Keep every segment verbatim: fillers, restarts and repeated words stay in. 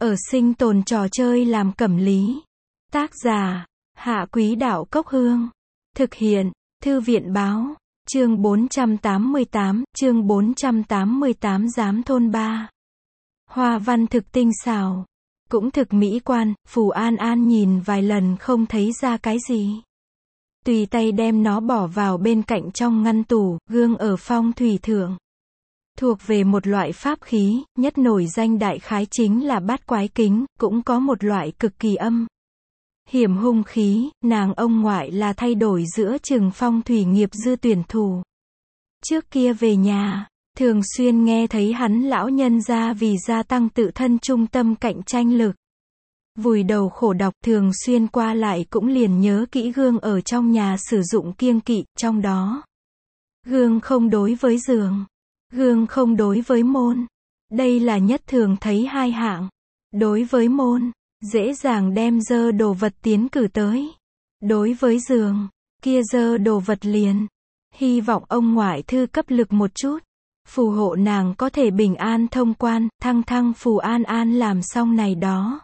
Ở sinh tồn trò chơi làm cẩm lý. Tác giả, Hạ Quý Đạo Cốc Hương. Thực hiện, Thư viện Báo. Chương bốn trăm tám mươi tám, chương bốn trăm tám mươi tám Giám thôn ba. Hoa văn thực tinh xảo, cũng thực mỹ quan, Phù An An nhìn vài lần không thấy ra cái gì. Tùy tay đem nó bỏ vào bên cạnh trong ngăn tủ, gương ở phong thủy thượng. Thuộc về một loại pháp khí, nhất nổi danh đại khái chính là bát quái kính, cũng có một loại cực kỳ âm hiểm hung khí, nàng ông ngoại là thay đổi giữa chừng phong thủy nghiệp dư tuyển thủ. Trước kia về nhà, thường xuyên nghe thấy hắn lão nhân gia vì gia tăng tự thân trung tâm cạnh tranh lực. Vùi đầu khổ đọc, thường xuyên qua lại cũng liền nhớ kỹ gương ở trong nhà sử dụng kiêng kỵ, trong đó. Gương không đối với giường. Gương không đối với môn. Đây là nhất thường thấy hai hạng. Đối với môn, dễ dàng đem dơ đồ vật tiến cử tới. Đối với giường, kia dơ đồ vật liền. Hy vọng ông ngoại thư cấp lực một chút. Phù hộ nàng có thể bình an thông quan, thăng thăng Phù An An làm xong này đó.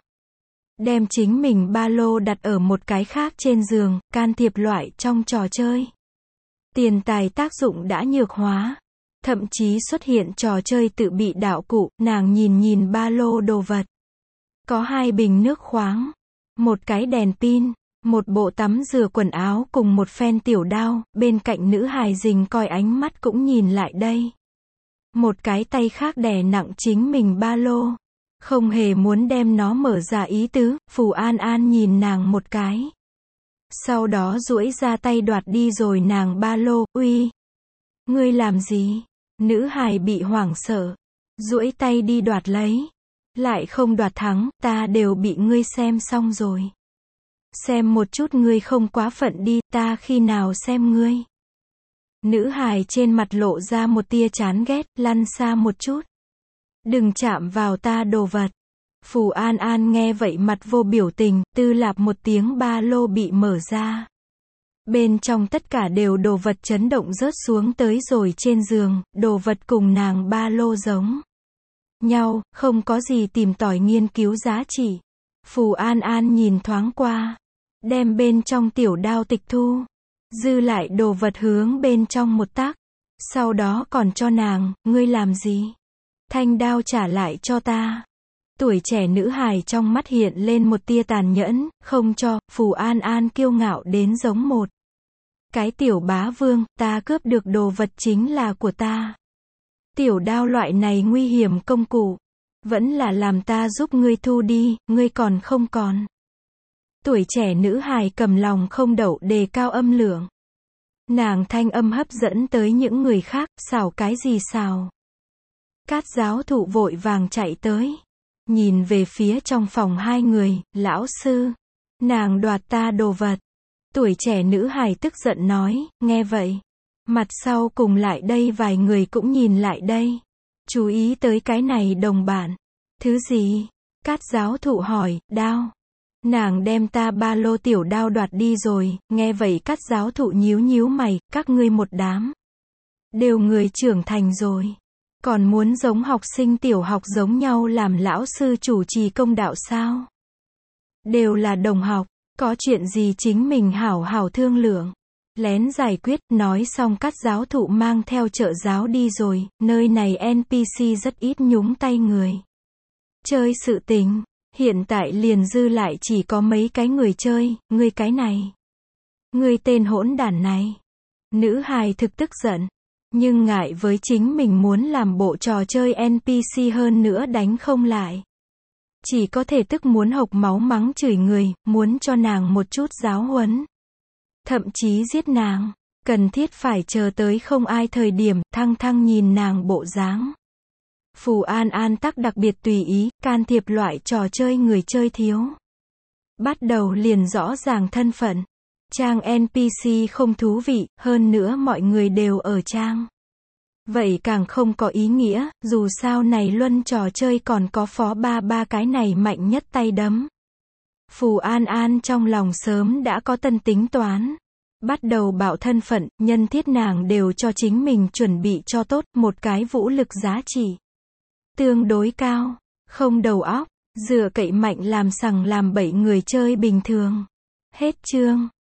Đem chính mình ba lô đặt ở một cái khác trên giường, can thiệp loại trong trò chơi. Tiền tài tác dụng đã nhược hóa. Thậm chí xuất hiện trò chơi tự bị đạo cụ, nàng nhìn nhìn ba lô đồ vật. Có hai bình nước khoáng, một cái đèn pin, một bộ tắm rửa quần áo cùng một phen tiểu đao, bên cạnh nữ hài rình coi ánh mắt cũng nhìn lại đây. Một cái tay khác đè nặng chính mình ba lô, không hề muốn đem nó mở ra ý tứ, Phù An An nhìn nàng một cái. Sau đó duỗi ra tay đoạt đi rồi nàng ba lô, uy. Ngươi làm gì? Nữ hài bị hoảng sợ, duỗi tay đi đoạt lấy. Lại không đoạt thắng, ta đều bị ngươi xem xong rồi. Xem một chút ngươi không quá phận đi, ta khi nào xem ngươi. Nữ hài trên mặt lộ ra một tia chán ghét, lăn xa một chút. Đừng chạm vào ta đồ vật. Phù An An nghe vậy mặt vô biểu tình, tư lạp một tiếng ba lô bị mở ra. Bên trong tất cả đều đồ vật chấn động rớt xuống tới rồi trên giường, đồ vật cùng nàng ba lô giống nhau, không có gì tìm tòi nghiên cứu giá trị. Phù An An nhìn thoáng qua, đem bên trong tiểu đao tịch thu, dư lại đồ vật hướng bên trong một tác, sau đó còn cho nàng, ngươi làm gì? Thanh đao trả lại cho ta. Tuổi trẻ nữ hài trong mắt hiện lên một tia tàn nhẫn, không cho, Phù An An kiêu ngạo đến giống một cái tiểu bá vương, ta cướp được đồ vật chính là của ta. Tiểu đao loại này nguy hiểm công cụ, vẫn là làm ta giúp ngươi thu đi, ngươi còn không còn. Tuổi trẻ nữ hài cầm lòng không đậu đề cao âm lượng. Nàng thanh âm hấp dẫn tới những người khác, xảo cái gì xào. Cát giáo thụ vội vàng chạy tới. Nhìn về phía trong phòng hai người, lão sư. Nàng đoạt ta đồ vật. Tuổi trẻ nữ hài tức giận nói, nghe vậy. Mặt sau cùng lại đây vài người cũng nhìn lại đây. Chú ý tới cái này đồng bạn. Thứ gì? Cát giáo thụ hỏi, đao. Nàng đem ta ba lô tiểu đao đoạt đi rồi, nghe vậy Cát giáo thụ nhíu nhíu mày, các ngươi một đám. Đều người trưởng thành rồi. Còn muốn giống học sinh tiểu học giống nhau làm lão sư chủ trì công đạo sao? Đều là đồng học, có chuyện gì chính mình hảo hảo thương lượng. Lén giải quyết, nói xong Cát giáo thụ mang theo trợ giáo đi rồi, nơi này en pê xê rất ít nhúng tay người. Chơi sự tình, hiện tại liền dư lại chỉ có mấy cái người chơi, ngươi cái này. Ngươi tên hỗn đản này. Nữ hài thực tức giận, nhưng ngại với chính mình muốn làm bộ trò chơi en pê xê hơn nữa đánh không lại. Chỉ có thể tức muốn hộc máu mắng chửi người, muốn cho nàng một chút giáo huấn. Thậm chí giết nàng, cần thiết phải chờ tới không ai thời điểm, thăng thăng nhìn nàng bộ dáng. Phù An An tắc đặc biệt tùy ý, can thiệp loại trò chơi người chơi thiếu. Bắt đầu liền rõ ràng thân phận. Trang en pê xê không thú vị, hơn nữa mọi người đều ở trang. Vậy càng không có ý nghĩa, dù sao này luân trò chơi còn có phó ba ba cái này mạnh nhất tay đấm. Phù An An trong lòng sớm đã có tân tính toán. Bắt đầu bảo thân phận, nhân thiết nàng đều cho chính mình chuẩn bị cho tốt, một cái vũ lực giá trị tương đối cao, không đầu óc, Dựa cậy mạnh làm sằng làm bậy người chơi bình thường. Hết chương.